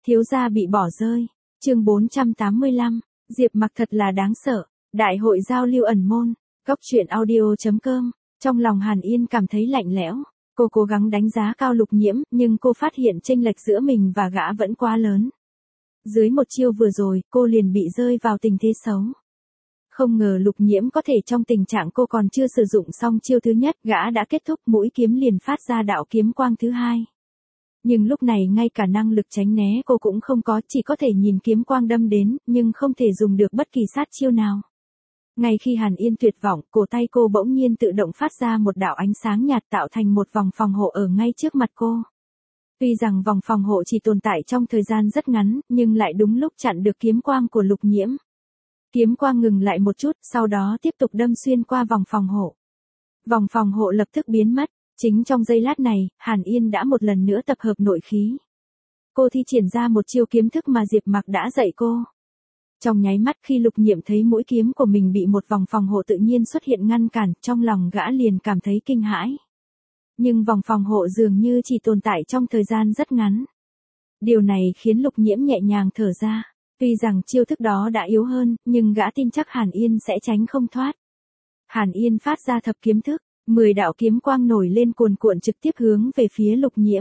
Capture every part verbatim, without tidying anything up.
Thiếu gia bị bỏ rơi. Chương bốn trăm tám mươi lăm, Diệp Mặc thật là đáng sợ. Đại hội giao lưu ẩn môn, Góc truyện audio chấm com. Trong lòng Hàn Yên cảm thấy lạnh lẽo, cô cố gắng đánh giá cao Lục Nhiễm, nhưng cô phát hiện chênh lệch giữa mình và gã vẫn quá lớn. Dưới một chiêu vừa rồi, cô liền bị rơi vào tình thế xấu. Không ngờ Lục Nhiễm có thể trong tình trạng cô còn chưa sử dụng xong chiêu thứ nhất, gã đã kết thúc mũi kiếm liền phát ra đạo kiếm quang thứ hai. Nhưng lúc này ngay cả năng lực tránh né cô cũng không có, chỉ có thể nhìn kiếm quang đâm đến, nhưng không thể dùng được bất kỳ sát chiêu nào. Ngay khi Hàn Yên tuyệt vọng, cổ tay cô bỗng nhiên tự động phát ra một đạo ánh sáng nhạt tạo thành một vòng phòng hộ ở ngay trước mặt cô. Tuy rằng vòng phòng hộ chỉ tồn tại trong thời gian rất ngắn, nhưng lại đúng lúc chặn được kiếm quang của Lục Nhiễm. Kiếm quang ngừng lại một chút, sau đó tiếp tục đâm xuyên qua vòng phòng hộ. Vòng phòng hộ lập tức biến mất. Chính trong giây lát này, Hàn Yên đã một lần nữa tập hợp nội khí. Cô thi triển ra một chiêu kiếm thức mà Diệp Mặc đã dạy cô. Trong nháy mắt khi Lục Nhiễm thấy mũi kiếm của mình bị một vòng phòng hộ tự nhiên xuất hiện ngăn cản, trong lòng gã liền cảm thấy kinh hãi. Nhưng vòng phòng hộ dường như chỉ tồn tại trong thời gian rất ngắn. Điều này khiến Lục Nhiễm nhẹ nhàng thở ra. Tuy rằng chiêu thức đó đã yếu hơn, nhưng gã tin chắc Hàn Yên sẽ tránh không thoát. Hàn Yên phát ra thập kiếm thức. Mười đạo kiếm quang nổi lên cuồn cuộn trực tiếp hướng về phía Lục Nhiễm.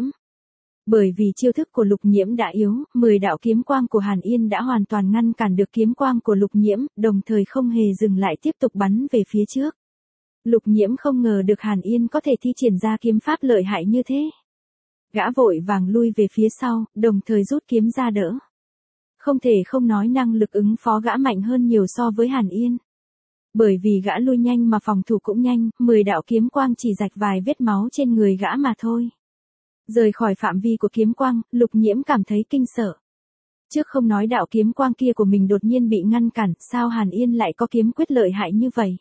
Bởi vì chiêu thức của Lục Nhiễm đã yếu, mười đạo kiếm quang của Hàn Yên đã hoàn toàn ngăn cản được kiếm quang của Lục Nhiễm, đồng thời không hề dừng lại tiếp tục bắn về phía trước. Lục Nhiễm không ngờ được Hàn Yên có thể thi triển ra kiếm pháp lợi hại như thế. Gã vội vàng lui về phía sau, đồng thời rút kiếm ra đỡ. Không thể không nói năng lực ứng phó gã mạnh hơn nhiều so với Hàn Yên. Bởi vì gã lui nhanh mà phòng thủ cũng nhanh, mười đạo kiếm quang chỉ rạch vài vết máu trên người gã mà thôi. Rời khỏi phạm vi của kiếm quang, Lục Nhiễm cảm thấy kinh sợ. Trước không nói đạo kiếm quang kia của mình đột nhiên bị ngăn cản, sao Hàn Yên lại có kiếm quyết lợi hại như vậy?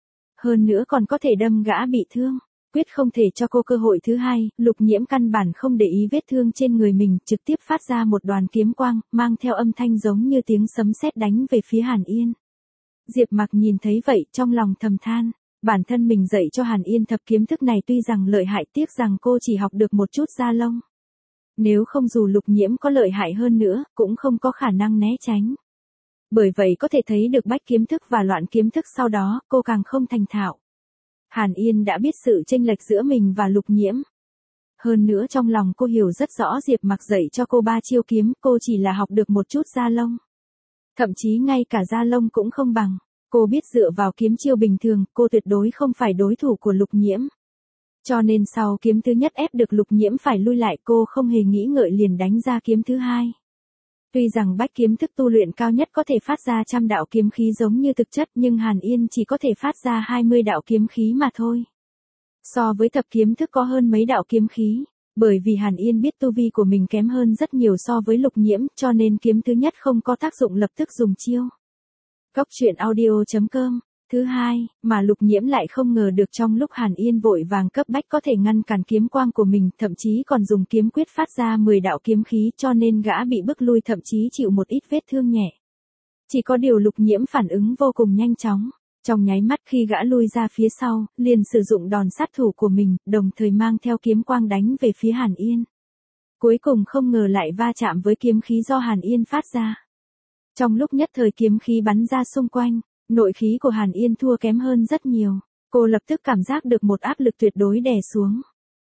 Hơn nữa còn có thể đâm gã bị thương. Quyết không thể cho cô cơ hội thứ hai, Lục Nhiễm căn bản không để ý vết thương trên người mình, trực tiếp phát ra một đoàn kiếm quang, mang theo âm thanh giống như tiếng sấm sét đánh về phía Hàn Yên. Diệp Mặc nhìn thấy vậy, trong lòng thầm than, bản thân mình dạy cho Hàn Yên thập kiếm thức này tuy rằng lợi hại, tiếc rằng cô chỉ học được một chút da lông. Nếu không dù Lục Nhiễm có lợi hại hơn nữa, cũng không có khả năng né tránh. Bởi vậy có thể thấy được bách kiếm thức và loạn kiếm thức sau đó, cô càng không thành thạo. Hàn Yên đã biết sự chênh lệch giữa mình và Lục Nhiễm. Hơn nữa trong lòng cô hiểu rất rõ Diệp Mặc dạy cho cô ba chiêu kiếm, cô chỉ là học được một chút da lông. Thậm chí ngay cả da lông cũng không bằng. Cô biết dựa vào kiếm chiêu bình thường, cô tuyệt đối không phải đối thủ của Lục Nhiễm. Cho nên sau kiếm thứ nhất ép được Lục Nhiễm phải lui lại, cô không hề nghĩ ngợi liền đánh ra kiếm thứ hai. Tuy rằng bách kiếm thức tu luyện cao nhất có thể phát ra trăm đạo kiếm khí giống như thực chất, nhưng Hàn Yên chỉ có thể phát ra hai mươi đạo kiếm khí mà thôi. So với thập kiếm thức có hơn mấy đạo kiếm khí. Bởi vì Hàn Yên biết tu vi của mình kém hơn rất nhiều so với Lục Nhiễm, cho nên kiếm thứ nhất không có tác dụng lập tức dùng chiêu. Góc truyện audio chấm com. Thứ hai, mà Lục Nhiễm lại không ngờ được trong lúc Hàn Yên vội vàng cấp bách có thể ngăn cản kiếm quang của mình, thậm chí còn dùng kiếm quyết phát ra mười đạo kiếm khí, cho nên gã bị bức lui, thậm chí chịu một ít vết thương nhẹ. Chỉ có điều Lục Nhiễm phản ứng vô cùng nhanh chóng. Trong nháy mắt khi gã lui ra phía sau, liền sử dụng đòn sát thủ của mình, đồng thời mang theo kiếm quang đánh về phía Hàn Yên. Cuối cùng không ngờ lại va chạm với kiếm khí do Hàn Yên phát ra. Trong lúc nhất thời kiếm khí bắn ra xung quanh, nội khí của Hàn Yên thua kém hơn rất nhiều. Cô lập tức cảm giác được một áp lực tuyệt đối đè xuống.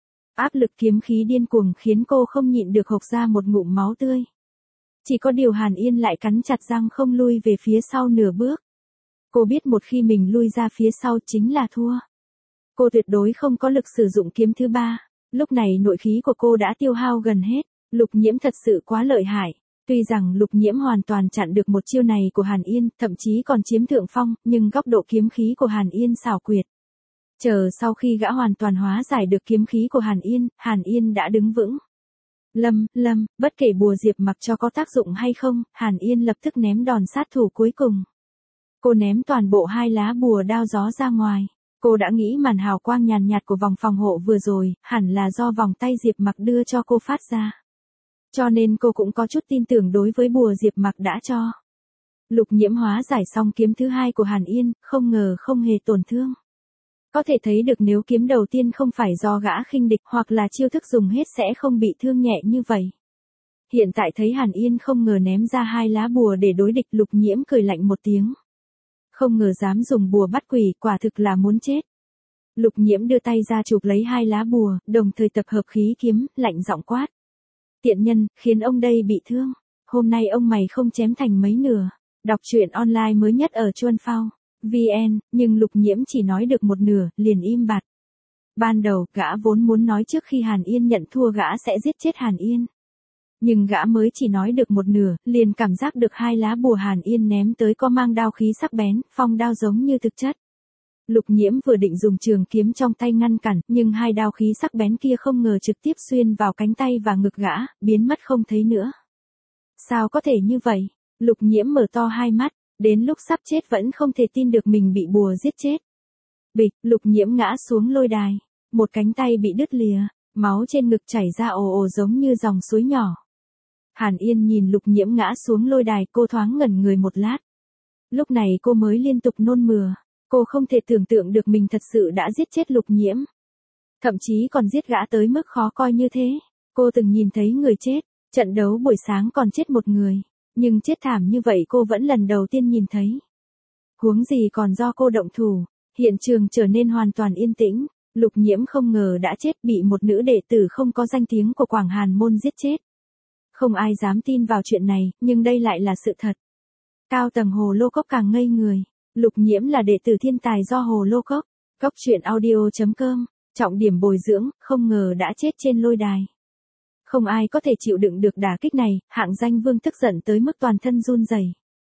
Áp lực kiếm khí điên cuồng khiến cô không nhịn được hộc ra một ngụm máu tươi. Chỉ có điều Hàn Yên lại cắn chặt răng không lui về phía sau nửa bước. Cô biết một khi mình lui ra phía sau chính là thua. Cô tuyệt đối không có lực sử dụng kiếm thứ ba. Lúc này nội khí của cô đã tiêu hao gần hết. Lục Nhiễm thật sự quá lợi hại. Tuy rằng Lục Nhiễm hoàn toàn chặn được một chiêu này của Hàn Yên, thậm chí còn chiếm thượng phong, nhưng góc độ kiếm khí của Hàn Yên xảo quyệt. Chờ sau khi gã hoàn toàn hóa giải được kiếm khí của Hàn Yên, Hàn Yên đã đứng vững. Lâm, lâm, bất kể bùa Diệp Mặc cho có tác dụng hay không, Hàn Yên lập tức ném đòn sát thủ cuối cùng. Cô ném toàn bộ hai lá bùa đao gió ra ngoài. Cô đã nghĩ màn hào quang nhàn nhạt của vòng phòng hộ vừa rồi, hẳn là do vòng tay Diệp Mặc đưa cho cô phát ra. Cho nên cô cũng có chút tin tưởng đối với bùa Diệp Mặc đã cho. Lục Nhiễm hóa giải xong kiếm thứ hai của Hàn Yên, không ngờ không hề tổn thương. Có thể thấy được nếu kiếm đầu tiên không phải do gã khinh địch hoặc là chiêu thức dùng hết sẽ không bị thương nhẹ như vậy. Hiện tại thấy Hàn Yên không ngờ ném ra hai lá bùa để đối địch, Lục Nhiễm cười lạnh một tiếng. Không ngờ dám dùng bùa bắt quỷ, quả thực là muốn chết. Lục Nhiễm đưa tay ra chụp lấy hai lá bùa, đồng thời tập hợp khí kiếm, lạnh giọng quát. Tiện nhân, khiến ông đây bị thương. Hôm nay ông mày không chém thành mấy nửa. Đọc truyện online mới nhất ở Chuan Phao vê en, nhưng Lục Nhiễm chỉ nói được một nửa, liền im bặt. Ban đầu, gã vốn muốn nói trước khi Hàn Yên nhận thua gã sẽ giết chết Hàn Yên. Nhưng gã mới chỉ nói được một nửa, liền cảm giác được hai lá bùa Hàn Yên ném tới có mang đao khí sắc bén, phong đao giống như thực chất. Lục Nhiễm vừa định dùng trường kiếm trong tay ngăn cản, nhưng hai đao khí sắc bén kia không ngờ trực tiếp xuyên vào cánh tay và ngực gã, biến mất không thấy nữa. Sao có thể như vậy? Lục Nhiễm mở to hai mắt, đến lúc sắp chết vẫn không thể tin được mình bị bùa giết chết. Bịch, Lục Nhiễm ngã xuống lôi đài, một cánh tay bị đứt lìa, máu trên ngực chảy ra ồ ồ giống như dòng suối nhỏ. Hàn Yên nhìn Lục Nhiễm ngã xuống lôi đài, cô thoáng ngẩn người một lát. Lúc này cô mới liên tục nôn mửa, cô không thể tưởng tượng được mình thật sự đã giết chết Lục Nhiễm. Thậm chí còn giết gã tới mức khó coi như thế. Cô từng nhìn thấy người chết, trận đấu buổi sáng còn chết một người, nhưng chết thảm như vậy cô vẫn lần đầu tiên nhìn thấy. Huống gì còn do cô động thủ, hiện trường trở nên hoàn toàn yên tĩnh. Lục Nhiễm không ngờ đã chết, bị một nữ đệ tử không có danh tiếng của Quảng Hàn môn giết chết. Không ai dám tin vào chuyện này, nhưng đây lại là sự thật. Cao tầng Hồ Lô Cốc càng ngây người. Lục Nhiễm là đệ tử thiên tài do Hồ Lô Cốc. Cốc truyện audio chấm com, trọng điểm bồi dưỡng, không ngờ đã chết trên lôi đài. Không ai có thể chịu đựng được đả kích này, hạng danh vương tức giận tới mức toàn thân run rẩy.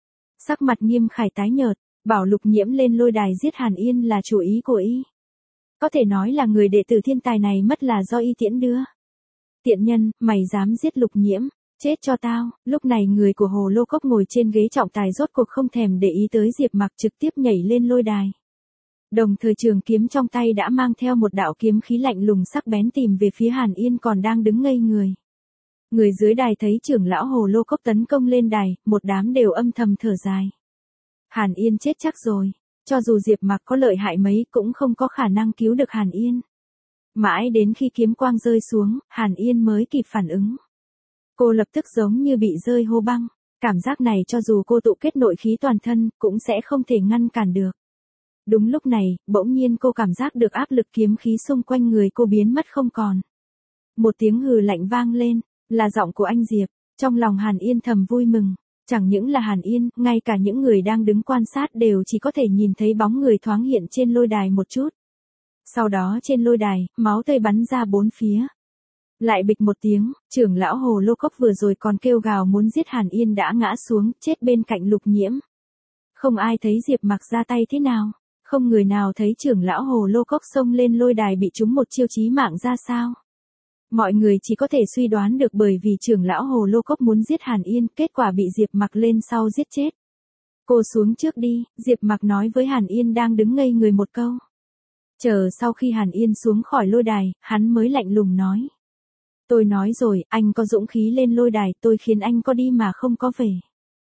Sắc mặt Nghiêm Khải tái nhợt, bảo Lục Nhiễm lên lôi đài giết Hàn Yên là chủ ý của y. Có thể nói là người đệ tử thiên tài này mất là do y tiễn đưa. Tiện nhân, mày dám giết Lục Nhiễm, chết cho tao. Lúc này người của Hồ Lô Cốc ngồi trên ghế trọng tài rốt cuộc không thèm để ý tới Diệp Mặc, trực tiếp nhảy lên lôi đài. Đồng thời trường kiếm trong tay đã mang theo một đạo kiếm khí lạnh lùng sắc bén tìm về phía Hàn Yên còn đang đứng ngây người. Người dưới đài thấy trưởng lão Hồ Lô Cốc tấn công lên đài, một đám đều âm thầm thở dài. Hàn Yên chết chắc rồi, cho dù Diệp Mặc có lợi hại mấy cũng không có khả năng cứu được Hàn Yên. Mãi đến khi kiếm quang rơi xuống, Hàn Yên mới kịp phản ứng. Cô lập tức giống như bị rơi hô băng, cảm giác này cho dù cô tụ kết nội khí toàn thân, cũng sẽ không thể ngăn cản được. Đúng lúc này, bỗng nhiên cô cảm giác được áp lực kiếm khí xung quanh người cô biến mất không còn. Một tiếng hừ lạnh vang lên, là giọng của anh Diệp. Trong lòng Hàn Yên thầm vui mừng, chẳng những là Hàn Yên, ngay cả những người đang đứng quan sát đều chỉ có thể nhìn thấy bóng người thoáng hiện trên lôi đài một chút. Sau đó trên lôi đài, máu tươi bắn ra bốn phía. Lại bịch một tiếng, trưởng lão Hồ Lô Cốc vừa rồi còn kêu gào muốn giết Hàn Yên đã ngã xuống, chết bên cạnh Lục Nhiễm. Không ai thấy Diệp Mặc ra tay thế nào, không người nào thấy trưởng lão Hồ Lô Cốc xông lên lôi đài bị trúng một chiêu chí mạng ra sao. Mọi người chỉ có thể suy đoán được bởi vì trưởng lão Hồ Lô Cốc muốn giết Hàn Yên, kết quả bị Diệp Mặc lên sau giết chết. Cô xuống trước đi, Diệp Mặc nói với Hàn Yên đang đứng ngây người một câu. Chờ sau khi Hàn Yên xuống khỏi lôi đài, hắn mới lạnh lùng nói. Tôi nói rồi, anh có dũng khí lên lôi đài, tôi khiến anh có đi mà không có về.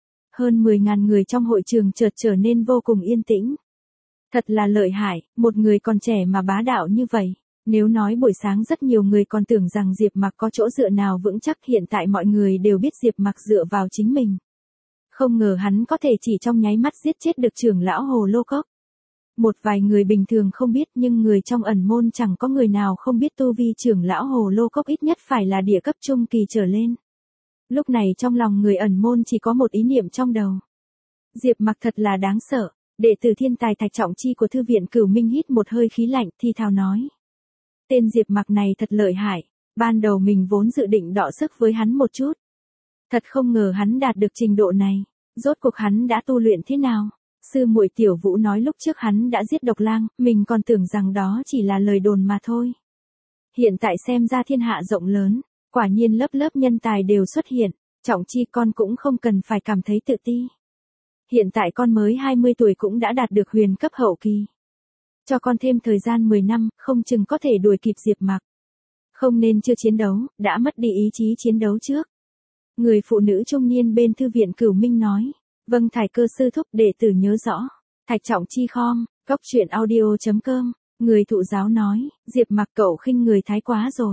Hơn mười ngàn người trong hội trường chợt trở nên vô cùng yên tĩnh. Thật là lợi hại, một người còn trẻ mà bá đạo như vậy. Nếu nói buổi sáng rất nhiều người còn tưởng rằng Diệp Mặc có chỗ dựa nào vững chắc, hiện tại mọi người đều biết Diệp Mặc dựa vào chính mình. Không ngờ hắn có thể chỉ trong nháy mắt giết chết được trưởng lão Hồ Lô Cốc. Một vài người bình thường không biết, nhưng người trong ẩn môn chẳng có người nào không biết tu vi trưởng lão Hồ Lô Cốc ít nhất phải là địa cấp trung kỳ trở lên. Lúc này trong lòng người ẩn môn chỉ có một ý niệm trong đầu. Diệp Mặc thật là đáng sợ. Đệ tử thiên tài Thạch Trọng Chi của thư viện Cửu Minh hít một hơi khí lạnh, thì thào nói. Tên Diệp Mặc này thật lợi hại, ban đầu mình vốn dự định đọ sức với hắn một chút. Thật không ngờ hắn đạt được trình độ này, rốt cuộc hắn đã tu luyện thế nào? Sư muội Tiểu Vũ nói lúc trước hắn đã giết Độc Lang, mình còn tưởng rằng đó chỉ là lời đồn mà thôi. Hiện tại xem ra thiên hạ rộng lớn, quả nhiên lớp lớp nhân tài đều xuất hiện, Trọng Chi con cũng không cần phải cảm thấy tự ti. Hiện tại con mới hai mươi tuổi cũng đã đạt được huyền cấp hậu kỳ. Cho con thêm thời gian mười năm, không chừng có thể đuổi kịp Diệp Mặc. Không nên chưa chiến đấu, đã mất đi ý chí chiến đấu trước. Người phụ nữ trung niên bên thư viện Cửu Minh nói. Vâng Thải Cơ sư thúc, đệ tử nhớ rõ. Thạch Trọng Chi khom, cốc truyện audio chấm com. Người thụ giáo nói, Diệp Mặc cậu khinh người thái quá rồi.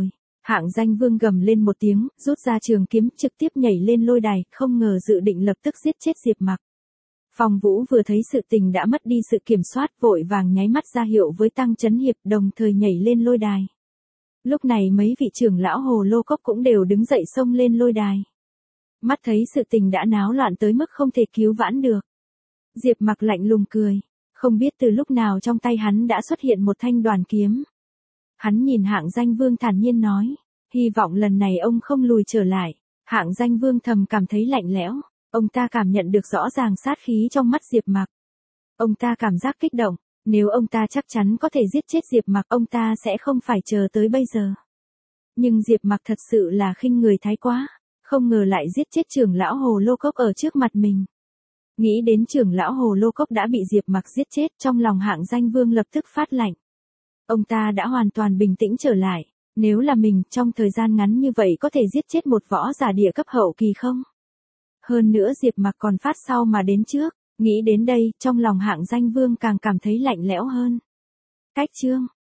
Hạng Danh Vương gầm lên một tiếng, rút ra trường kiếm trực tiếp nhảy lên lôi đài, không ngờ dự định lập tức giết chết Diệp Mặc. Phong Vũ vừa thấy sự tình đã mất đi sự kiểm soát, vội vàng nháy mắt ra hiệu với Tăng Chấn Hiệp, đồng thời nhảy lên lôi đài. Lúc này mấy vị trưởng lão Hồ Lô Cốc cũng đều đứng dậy xông lên lôi đài. Mắt thấy sự tình đã náo loạn tới mức không thể cứu vãn được. Diệp Mặc lạnh lùng cười, không biết từ lúc nào trong tay hắn đã xuất hiện một thanh đoàn kiếm. Hắn nhìn Hạng Danh Vương thản nhiên nói, hy vọng lần này ông không lùi trở lại. Hạng Danh Vương thầm cảm thấy lạnh lẽo, ông ta cảm nhận được rõ ràng sát khí trong mắt Diệp Mặc. Ông ta cảm giác kích động, nếu ông ta chắc chắn có thể giết chết Diệp Mặc, ông ta sẽ không phải chờ tới bây giờ. Nhưng Diệp Mặc thật sự là khinh người thái quá, không ngờ lại giết chết trưởng lão Hồ Lô Cốc ở trước mặt mình. Nghĩ đến trưởng lão Hồ Lô Cốc đã bị Diệp Mặc giết chết, trong lòng Hạng Danh Vương lập tức phát lạnh. Ông ta đã hoàn toàn bình tĩnh trở lại, nếu là mình, trong thời gian ngắn như vậy có thể giết chết một võ giả địa cấp hậu kỳ không? Hơn nữa Diệp Mặc còn phát sau mà đến trước, nghĩ đến đây, trong lòng Hạng Danh Vương càng cảm thấy lạnh lẽo hơn. Cách chương